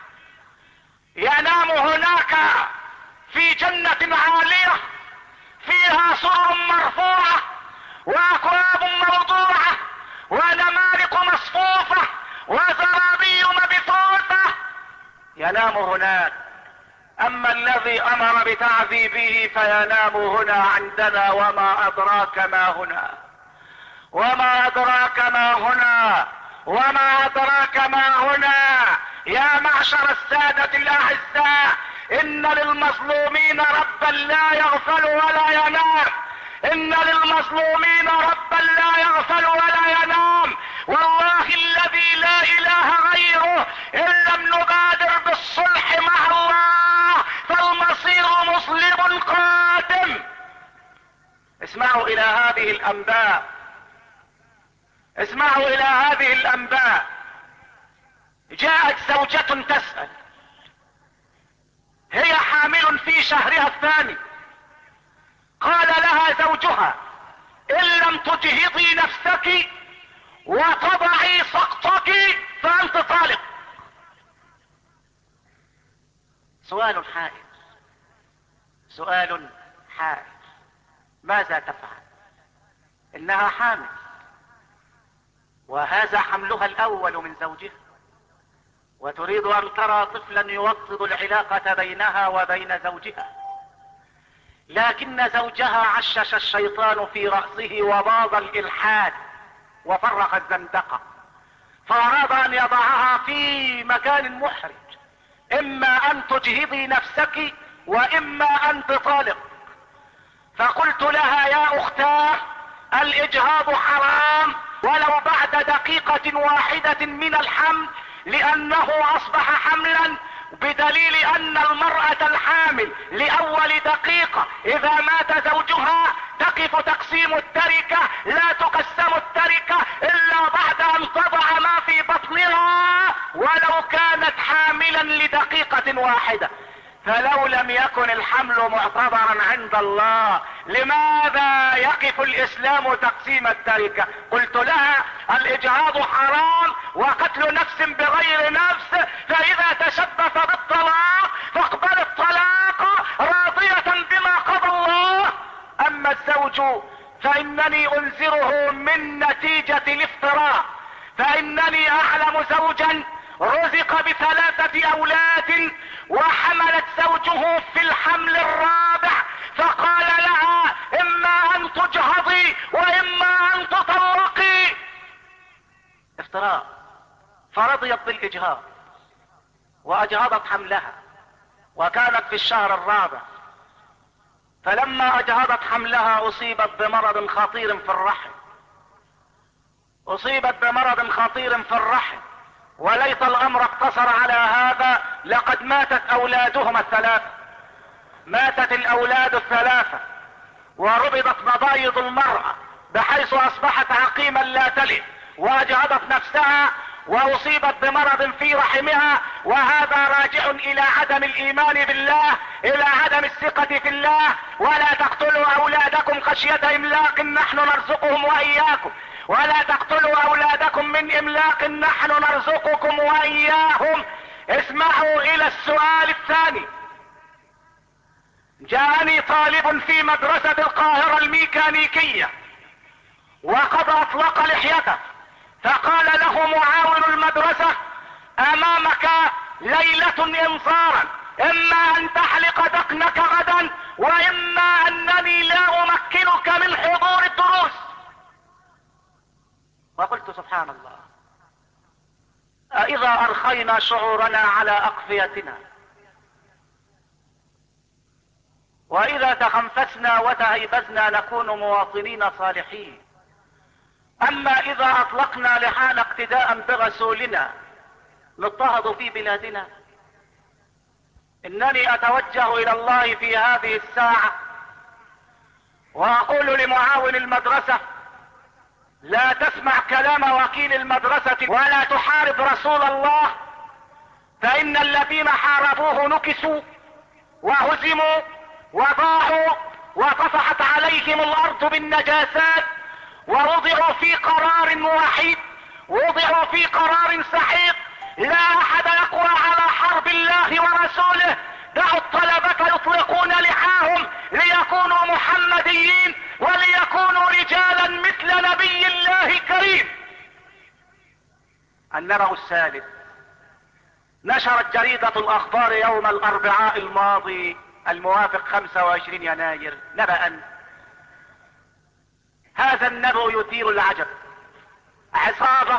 ينام هناك في جنة عالية فيها سرر مرفوعة واكواب موضوعة ونمارق مصفوفة وزرابي مبثوثة، ينام هناك. اما الذي امر بتعذيبه فينام هنا عندنا. وما ادراك ما هنا، وما ادراك ما هنا، وما ادراك ما هنا. يا معشر السادة الاعزاء، ان للمظلومين ربا لا يغفل ولا ينام، ان للمظلومين ربا لا يغفل ولا ينام. والله الذي لا اله غيره ان لم نبادر بالصلح مع الله فالمصير مظلم قادم. اسمعوا الى هذه الانباء، اسمعوا الى هذه الانباء. جاءت زوجة تسأل، هي حامل في شهرها الثاني. قال لها زوجها: ان لم تجهضي نفسك وتضعي سقطك فانت طالق. سؤال حائر، سؤال حائر. ماذا تفعل؟ انها حامل وهذا حملها الاول من زوجها، وتريد ان ترى طفلا يوطد العلاقة بينها وبين زوجها، لكن زوجها عشش الشيطان في رأسه وباض الالحاد وفرق الزندقة، فاراد ان يضعها في مكان محرج، اما ان تجهضي نفسك واما ان تطالق. فقلت لها: يا اختاه، الاجهاض حرام ولو بعد دقيقة واحدة من الحمل، لانه اصبح حملا، بدليل ان المرأة الحامل لاول دقيقة اذا مات زوجها تقف تقسيم التركة، لا تقسم التركة الا بعد ان تضع ما في بطنها ولو كانت حاملا لدقيقة واحدة. فلو لم يكن الحمل معتبرا عند الله لماذا يقف الاسلام تقسيم التركة؟ قلت لها: الاجهاض حرام وقتل نفس بغير نفس، فاذا تشبث بالطلاق فاقبل الطلاق راضية بما قضى الله. اما الزوج فانني انذره من نتيجة الافتراء، فانني اعلم زوجا رزق ب3 اولاد وحملت زوجه في الحمل الرابع، فقال لها: اما ان تجهضي واما ان تطلقي. افتراء. فرضيت بالاجهاض واجهضت حملها، وكانت في الشهر الرابع. فلما اجهضت حملها اصيبت بمرض خطير في الرحم، اصيبت بمرض خطير في الرحم. وليت الامر اقتصر على هذا، لقد ماتت اولادهما الثلاثة، ماتت الاولاد الثلاثة، وربطت مبايض المرأة بحيث اصبحت عقيما لا تلد، واجهضت نفسها واصيبت بمرض في رحمها. وهذا راجع الى عدم الايمان بالله، الى عدم الثقة في الله. ولا تقتلوا اولادكم خشية املاق نحن نرزقهم واياكم، ولا تقتلوا اولادكم من املاق نحن نرزقكم واياهم. اسمعوا الى السؤال الثاني. جاءني طالب في مدرسة القاهرة الميكانيكية وقد اطلق لحيته، فقال له معاون المدرسة: امامك ليلة انذارا، اما ان تحلق دقنك غدا واما انني لا امكنك من حضور الدروس. وقلت: سبحان الله، إذا أرخينا شعورنا على أقفيتنا، وإذا تخنفسنا وتهيبزنا نكون مواطنين صالحين. أما إذا أطلقنا لحانا اقتداء برسولنا نضطهد في بلادنا. إنني أتوجه إلى الله في هذه الساعة وأقول لمعاون المدرسة: لا تسمع كلام وكيل المدرسة ولا تحارب رسول الله، فإن الذين حاربوه نكسوا وهزموا وضاعوا وطفحت عليهم الأرض بالنجاسات، ووضعوا في قرار وحيد، وضعوا في قرار سحيق. لا أحد يقوى على حرب الله ورسوله. دعوا الطلبة يطلقون لحاهم ليكونوا محمديين وليكونوا رجالا مثل نبي الله كريم. النبأ الثالث: نشرت جريدة الأخبار يوم الأربعاء الماضي الموافق 25 يناير نبأ. هذا النبأ يثير العجب. عصابة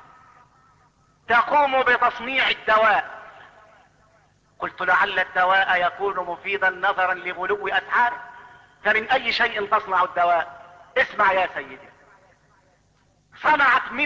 تقوم بتصنيع الدواء. قلت لعل الدواء يكون مفيدا نظرا لغلو أسعاره، فمن أي شيء تصنع الدواء؟ اسمع يا سيدي. صنعت من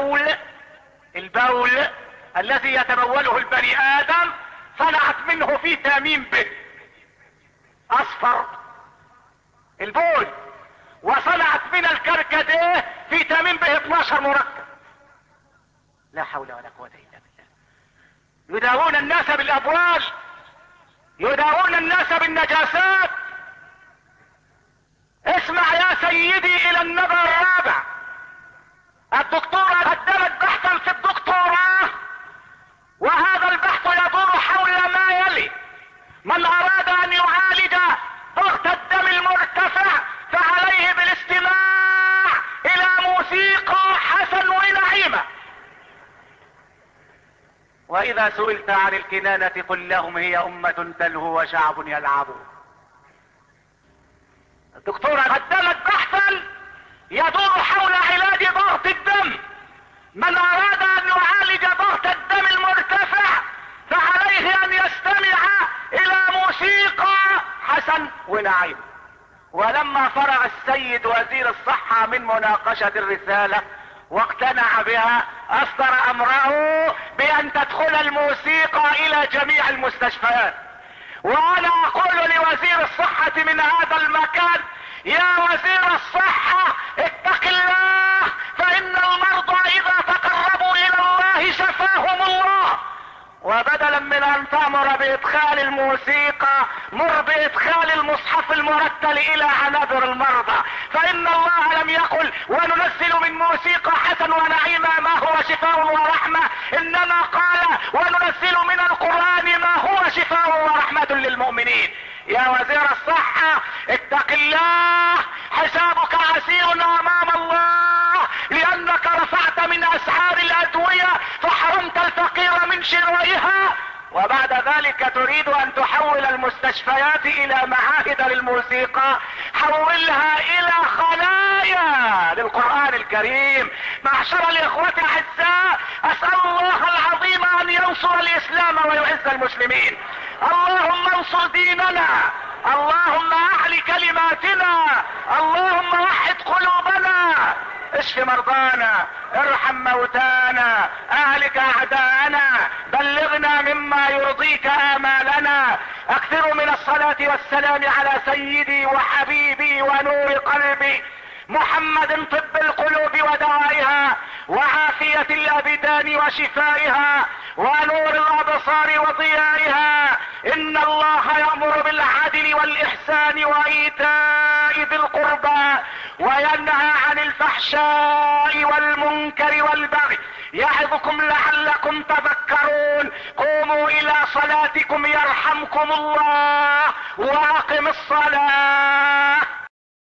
البول الذي يتبوله البني آدم، صنعت منه فيتامين ب أصفر البول، وصنعت من الكركديه فيتامين ب 12 مركب. لا حول ولا قوة إلا بالله. يداوون الناس بالأبوال، يداوون الناس بالنجاسات. اسمع يا سيدي إلى النبأ الرابع. الدكتورة قدمت بحثا في الدكتوراه، وهذا البحث يدور حول ما يلي: من أراد أن يعالج ضغط الدم المرتفع فعليه بالاستماع إلى موسيقى حسن ونعيمة. وإذا سئلت عن الكنانة قل لهم هي أمة تلهو وشعب يلعب. الدكتورة قدمت بحثا يدور حول علاج ضغط الدم. من أراد أن يعالج ضغط الدم المرتفع فعليه أن يستمع إلى موسيقى حسن ونعيم. ولما فرغ السيد وزير الصحة من مناقشة الرسالة واقتنع بها، أصدر أمره بأن تدخل الموسيقى إلى جميع المستشفيات. وأنا أقول لوزير الصحة من هذا المكان: يا وزير الصحة اتق الله، فإن المرضى إذا تقربوا إلى الله شفاهم الله. وبدلا من أن تأمر بإدخال الموسيقى، مر بإدخال المصحف المرتل إلى عنابر المرضى، فإن الله لم يقل وننزل من موسيقى حسن ونعيمة ما هو شفاء ورحمة، إنما قال وننزل من القرآن ما هو شفاء ورحمة للمؤمنين. يا وزير الصحة اتق الله، حسابك عسير أمام الله، لأنك رفعت من أسعار الأدوية فحرمت الفقير من شرائها، وبعد ذلك تريد أن تحول المستشفيات إلى معاهد للموسيقى. حولها إلى خلايا للقرآن الكريم. معشر الإخوة الأعزاء، أسأل الله العظيم أن ينصر الإسلام ويعز المسلمين. اللهم انصر ديننا، اللهم اعل كلماتنا، اللهم وحد قلوبنا، اشف مرضانا، ارحم موتانا، اهلك اعداءنا، بلغنا مما يرضيك امالنا. اكثروا من الصلاة والسلام على سيدي وحبيبي ونور قلبي محمد، طب القلوب ودوائها، وعافية الابدان وشفائها، ونور الابصار وضيائها. ان الله يأمر بالعدل والاحسان وايتاء ذي القربى، وينهى عن الفحشاء والمنكر والبغي، يعظكم لعلكم تذكرون. قوموا الى صلاتكم يرحمكم الله، واقم الصلاة.